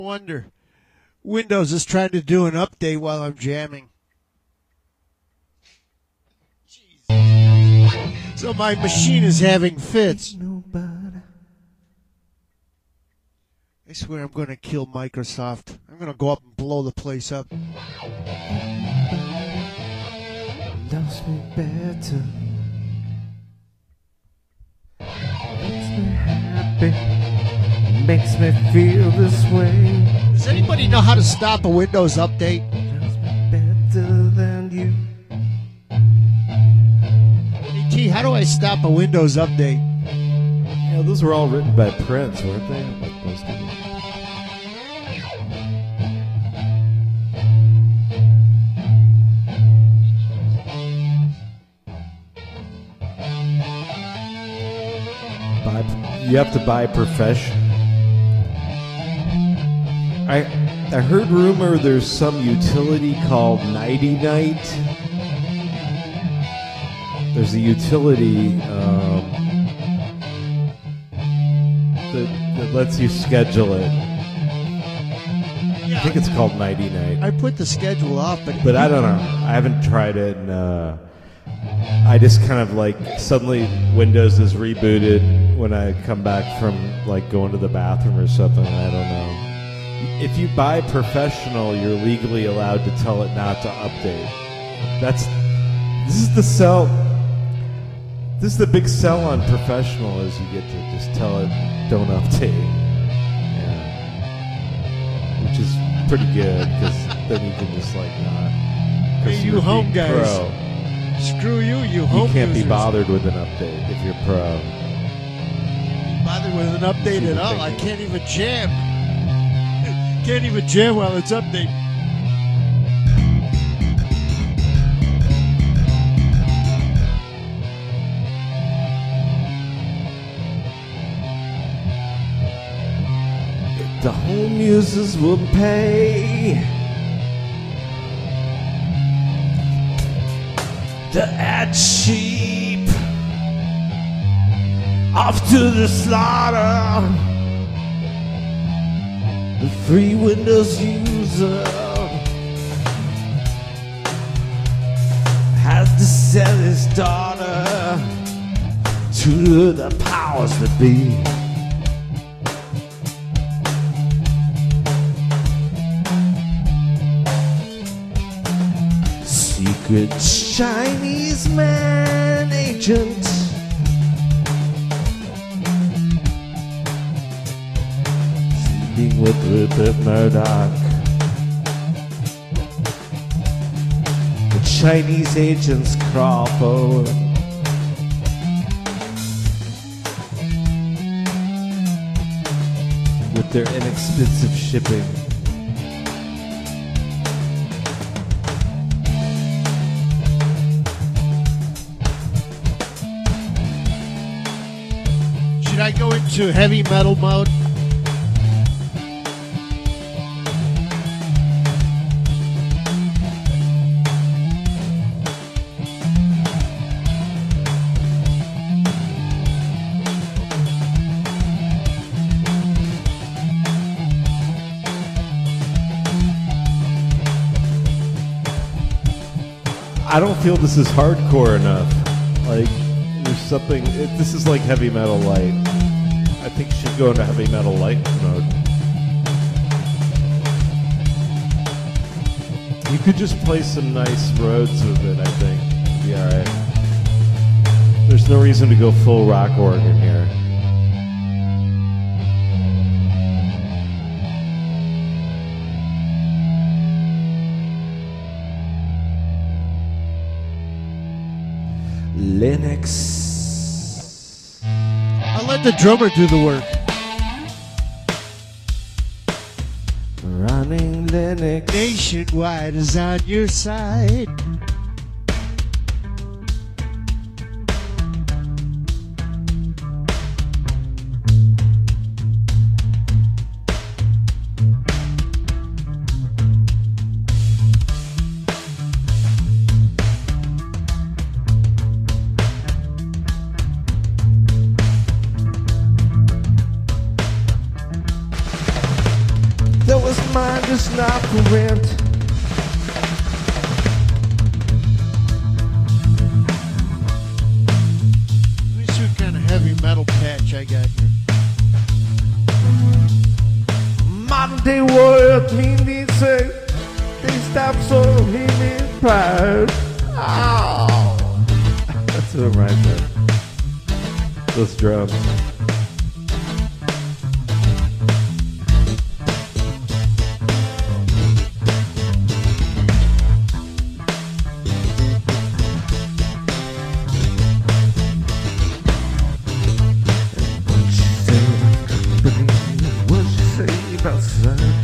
wonder. Windows is trying to do an update while I'm jamming. Jeez. So my machine is having fits. I swear I'm going to kill Microsoft. I'm going to go up and blow the place up. Loves me better. Makes me happy. Makes me feel this way. Does anybody know how to stop a Windows update? Loves me better than you. Hey, T, how do I stop a Windows update? Yeah, those were all written by Prince, weren't they? Like most of them. You have to buy profession. I heard rumor there's some utility called Nighty Night. There's a utility that lets you schedule it. I think it's called Nighty Night. I put the schedule off, but I don't know. I haven't tried it, and I just kind of like suddenly Windows is rebooted when I come back from like going to the bathroom or something. I don't know. If you buy professional, you're legally allowed to tell it not to update. This is the sell. This is the big sell on professional, is you get to just tell it don't update. Yeah, which is pretty good because then you can just like not. Hey, you home guys. Pro. Screw you, you home You can't users. be bothered with an update if you're pro. Bothered with an update at all. I can't even jam. Can't even jam while it's updating. The home users will pay. The ad sheep off to the slaughter. The free Windows user has to sell his daughter to the powers that be. Secret Chinese man agent sleeping with Rupert Murdoch. The Chinese agents crawl forward. With their inexpensive shipping. Should I go into heavy metal mode? I don't feel this is hardcore enough. Like, there's something. This is like heavy metal light. I think you should go into heavy metal light mode. You could just play some nice Rhodes with it, I think. It'd be alright. There's no reason to go full rock organ here. Linux. I'll let the drummer do the work. Running Linux. Nationwide is on your side. The is not for rent. Let me see what kind of heavy metal patch I got here. Modern day world mean say they stop so he means proud. Oh. That's what it reminds me of. Those drums. What you say about society?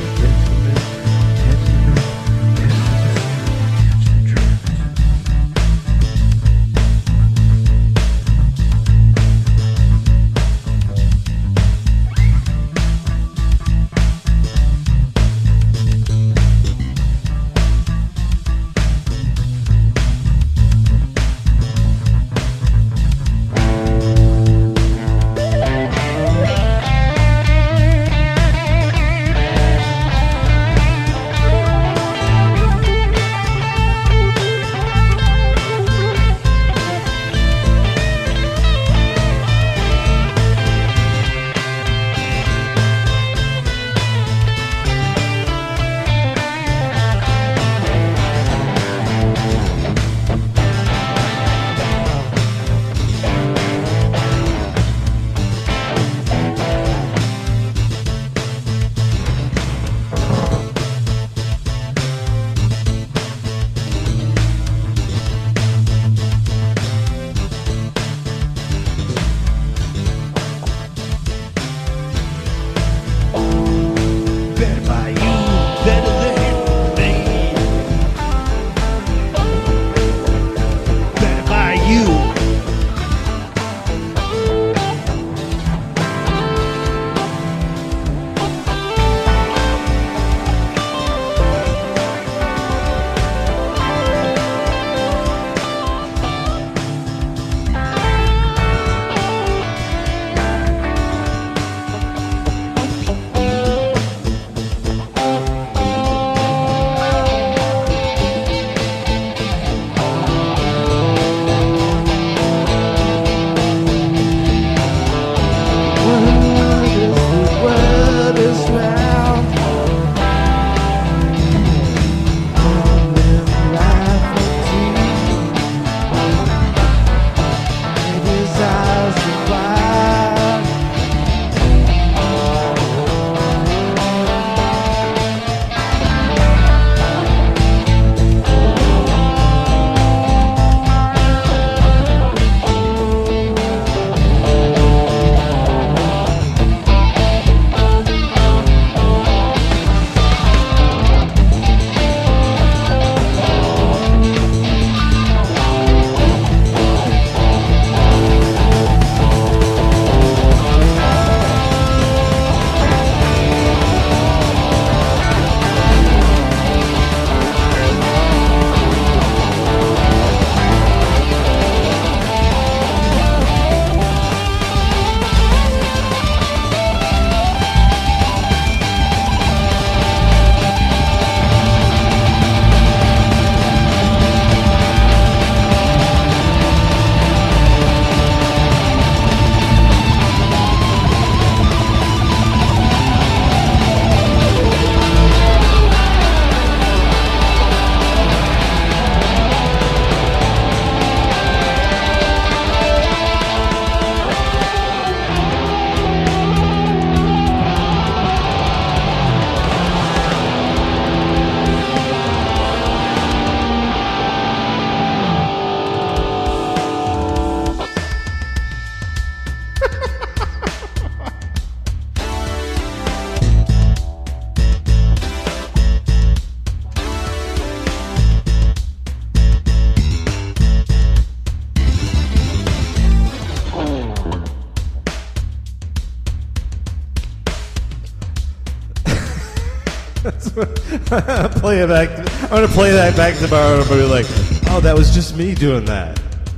Play it back. I'm gonna play that back tomorrow, and I'm gonna be like, "Oh, that was just me doing that."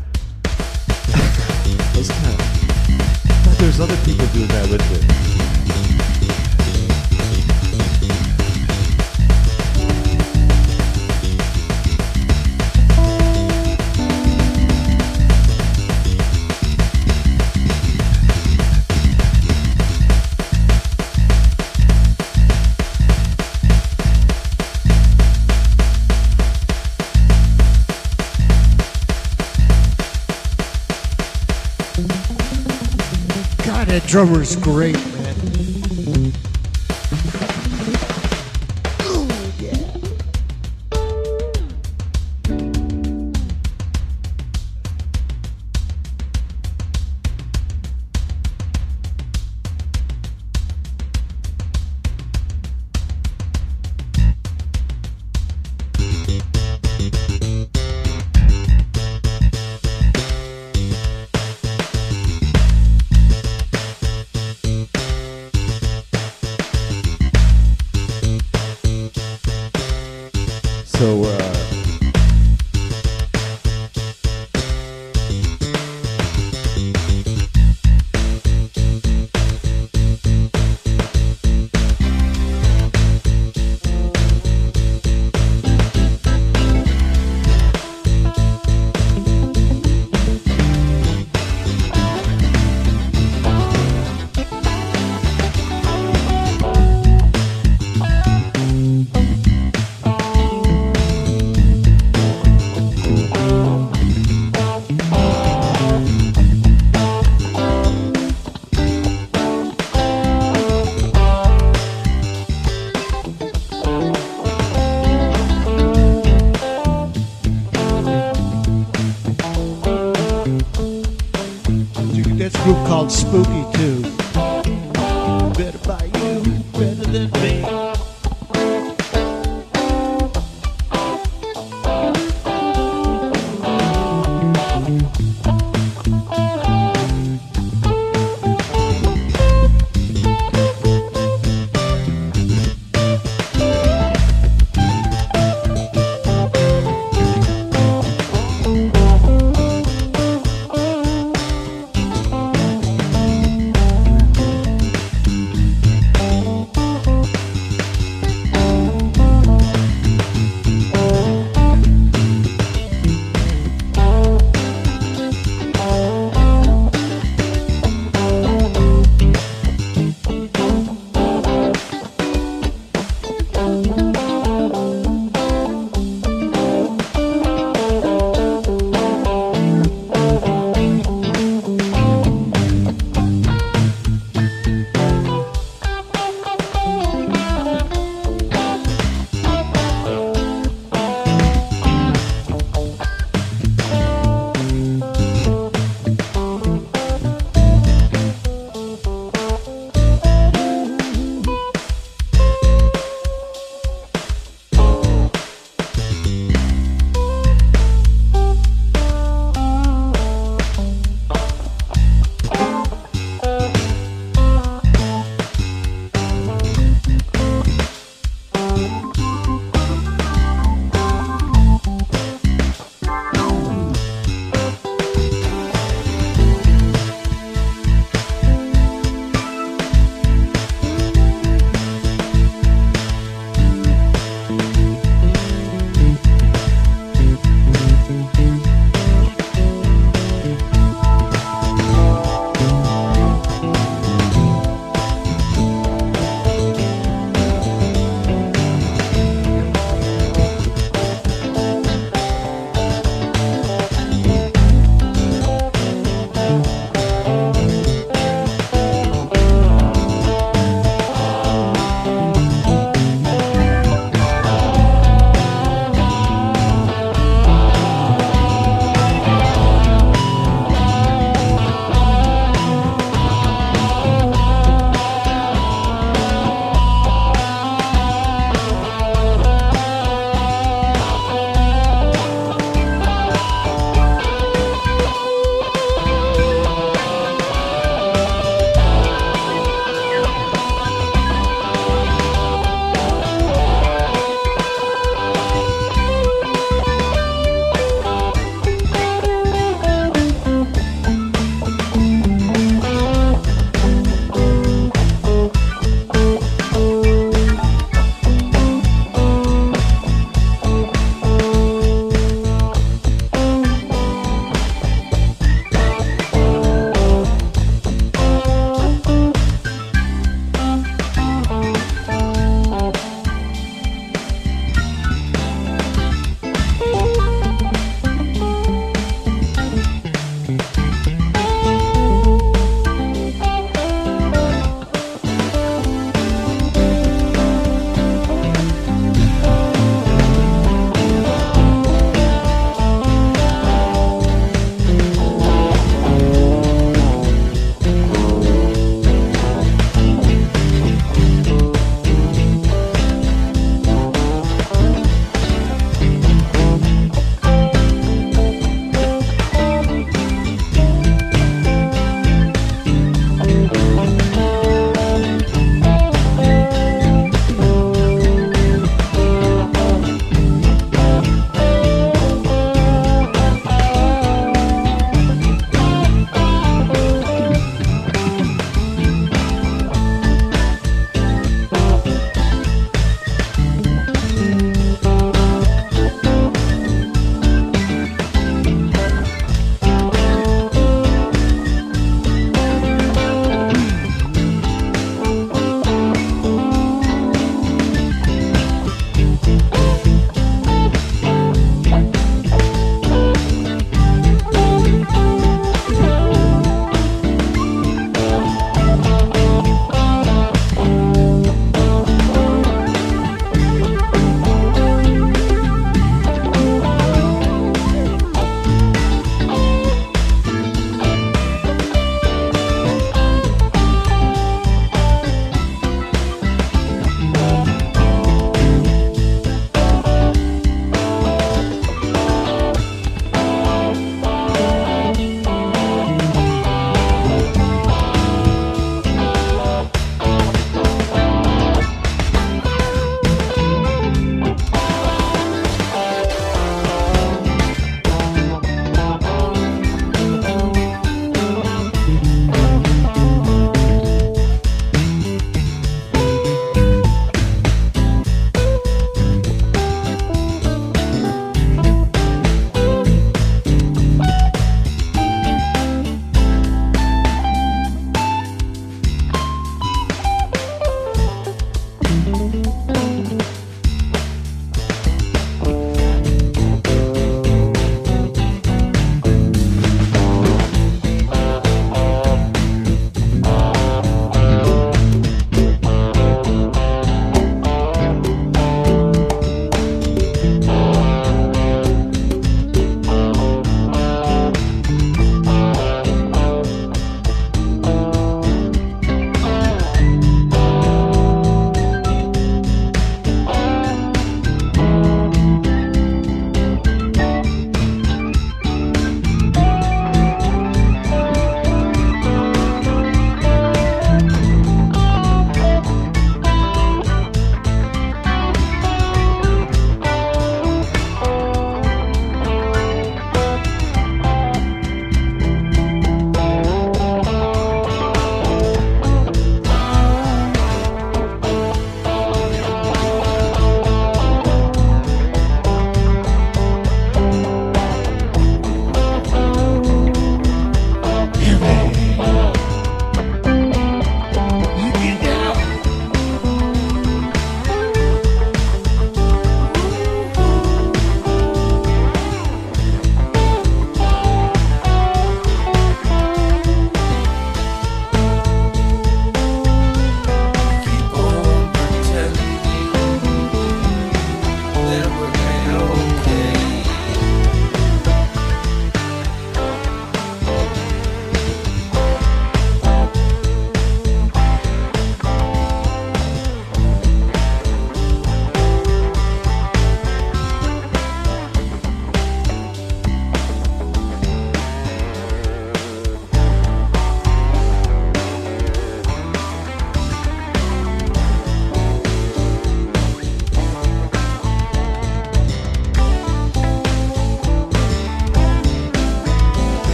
Those kind of, I thought there's other people doing that with it. drummer's great, man. So, That's a group called Spooky too. Better by you, better than me.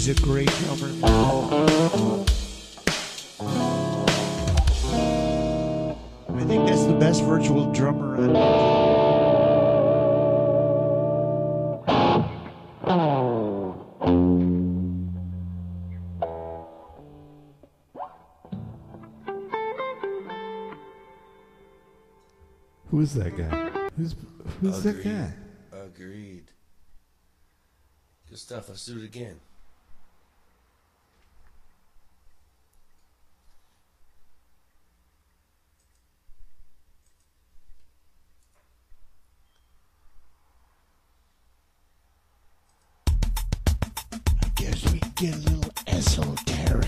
a great drummer. I think that's the best virtual drummer I know. Who's that guy? Who's that guy? Agreed. Good stuff. Let's do it again. I guess we can get a little esoteric.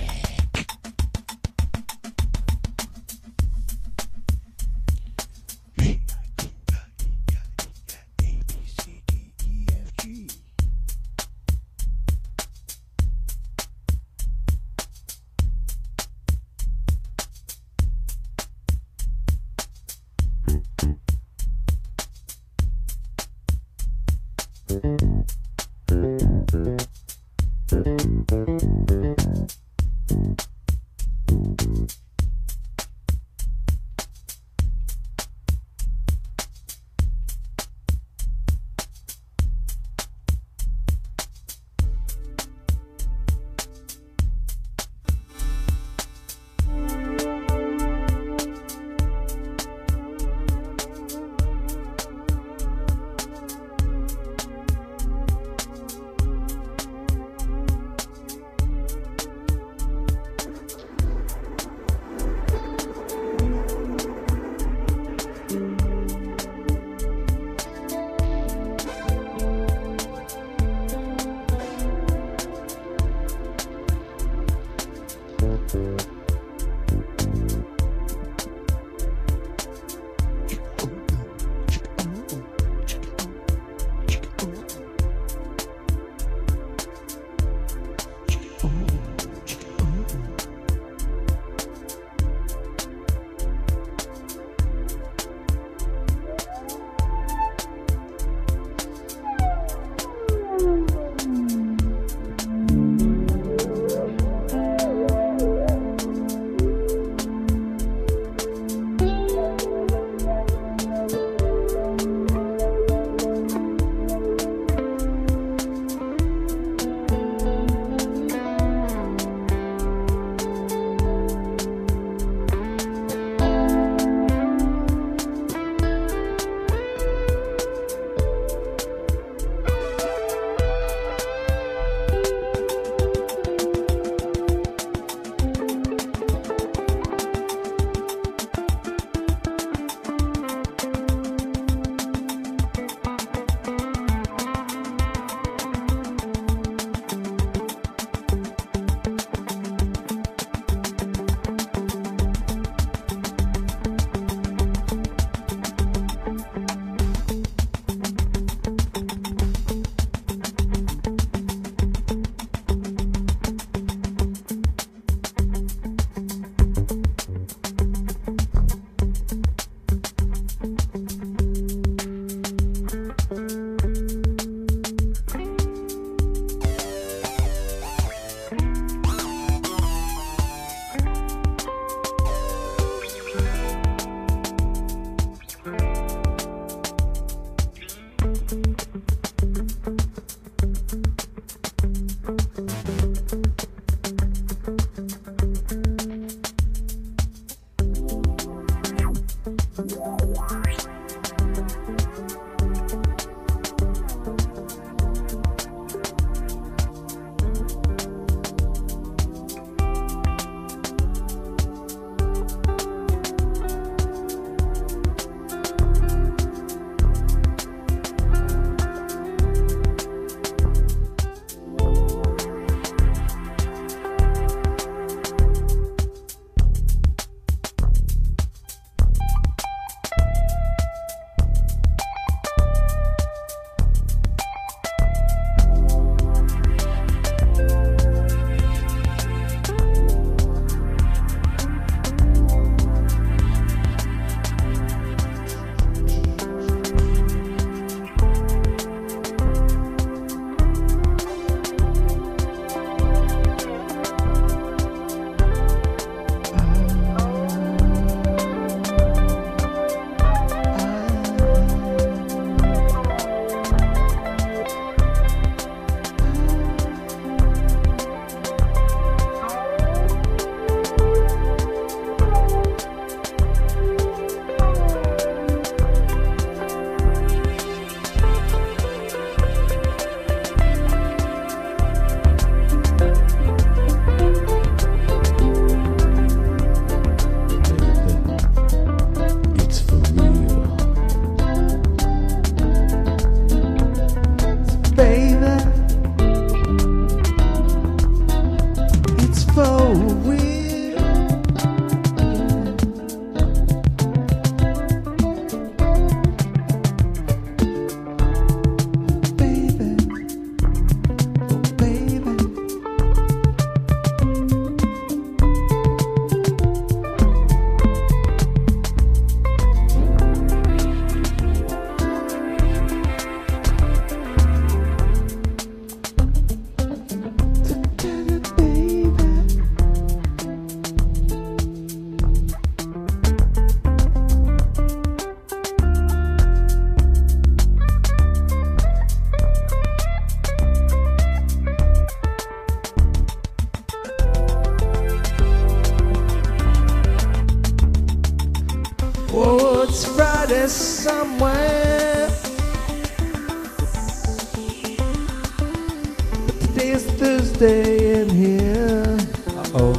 stay in here. Uh-oh.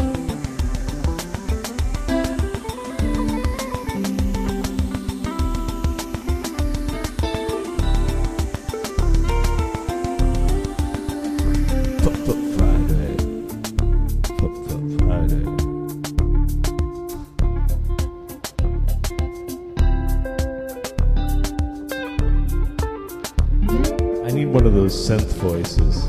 Friday. Friday. I need one of those synth voices.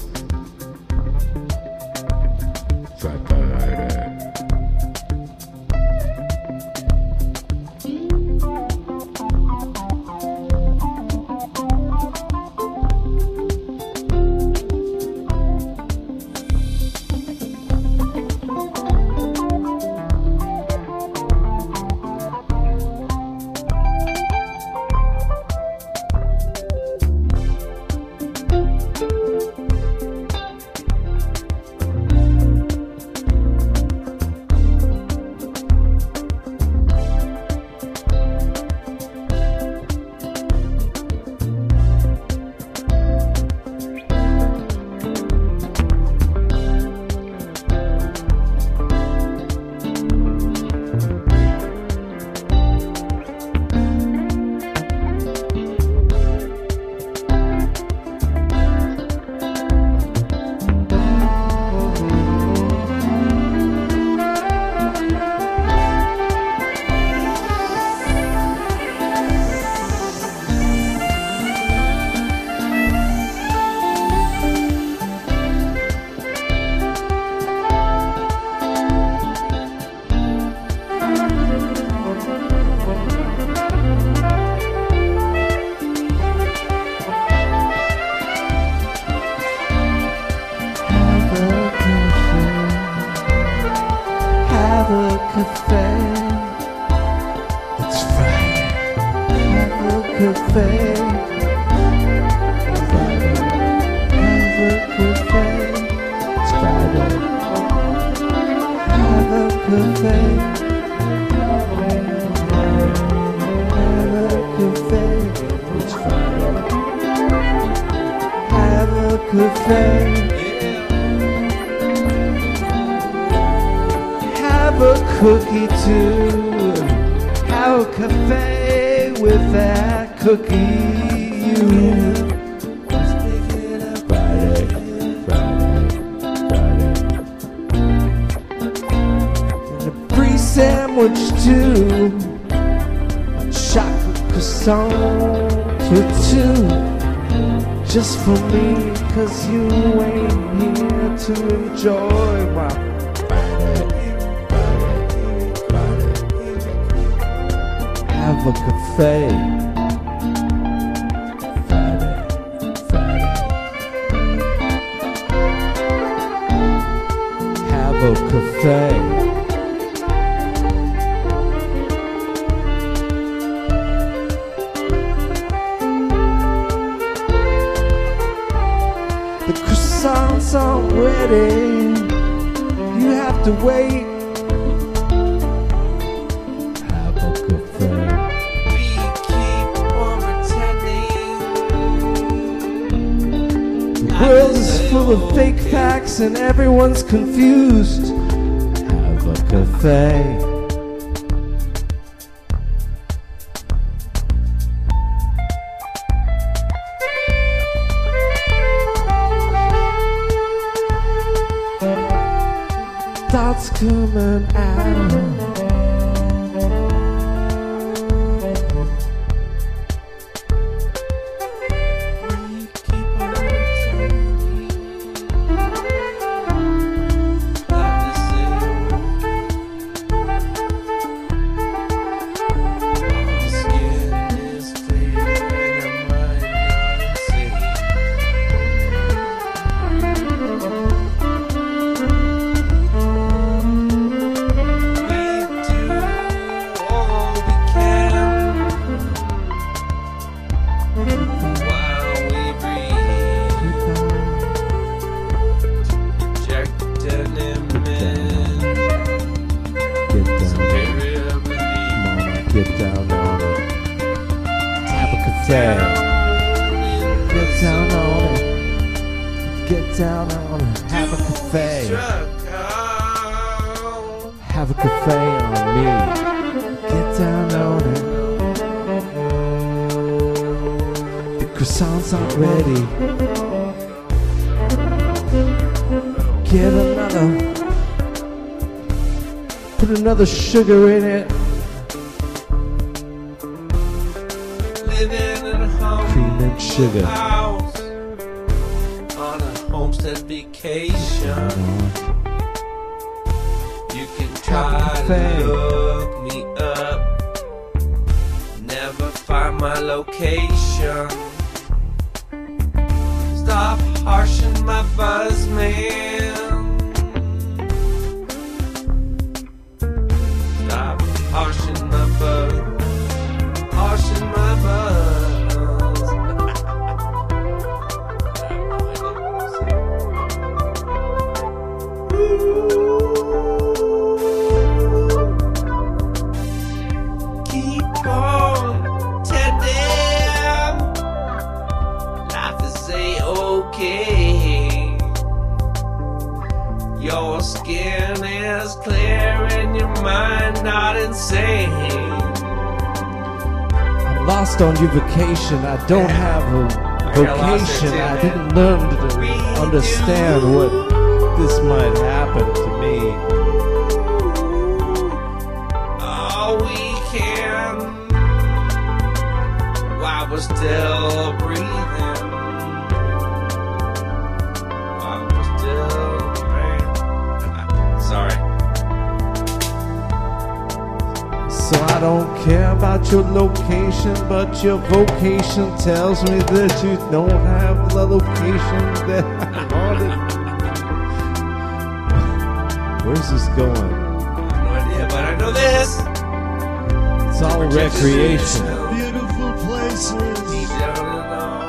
Have a cookie too. Have a cafe with that cookie. Friday. And a free sandwich too. Chocolate croissant for two. Just for me, 'cause you ain't here to enjoy my Friday. Have a cafe. Friday. Have a cafe. The croissants aren't ready. You have to wait. Have a cafe. We keep on pretending. The world is full of fake facts and everyone's confused. Have a cafe. Thoughts coming out. We keep on pretending. Like the same. Our skin is clear and the mind not insane. We down on it. Have a cafe. Struggle. Have a cafe on me. Get down on it. The croissants aren't ready. Get another. Put another sugar in it. Living in a home Cream and sugar. house on a homestead vacation. You can try Cafe. to look me up, never find my location. Stop harshing my buzz, man. Stop harshing my buzz. Harshing my buzz. Keep on tending. Life is a-okay. Your skin is clear and your mind not insane. I'm lost on your vacation. I don't have a got lost vocation. there I too, didn't learn to Redo. understand what this might happen to me. All we can while we're still breathing. While we're still breathing. Sorry. So I don't care about your location, but your vocation tells me that you don't have the location that I wanted. Where's this going? I have no idea, but I know this. It's all recreation. Beautiful places. Deep down in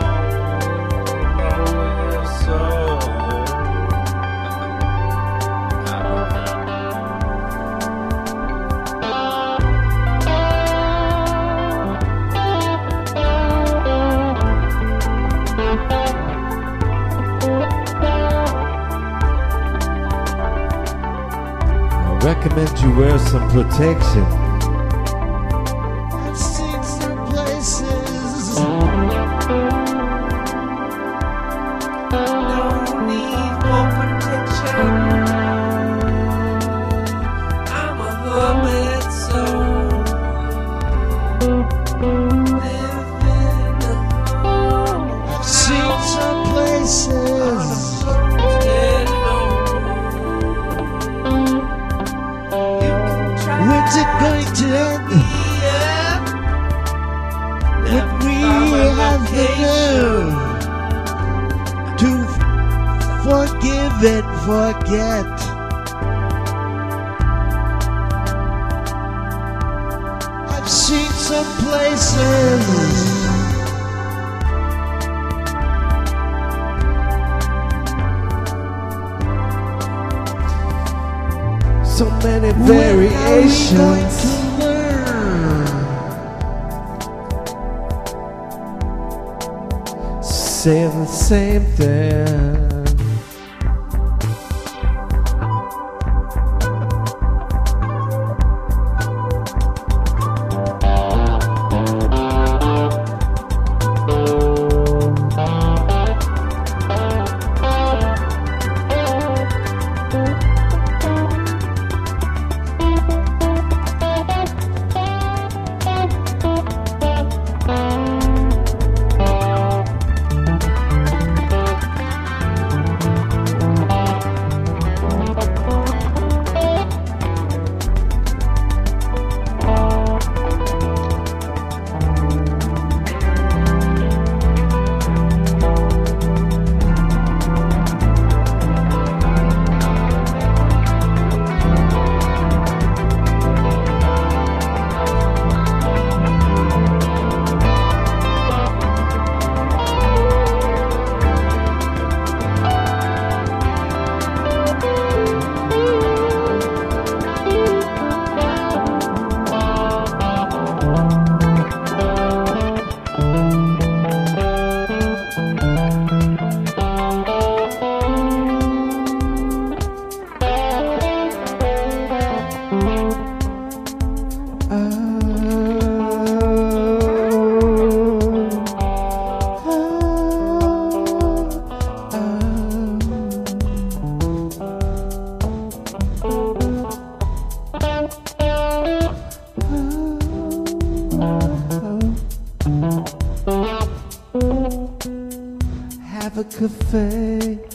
our soul. I recommend you wear some protection. I've seen some places. No need for protection. I'm a hermit soul. Live in the home. I've seen some places. When's it going to end? When we have the nerve to forgive and forget. I've seen some places. So many When are we going variations. to learn? Saying the same thing. have a cafe.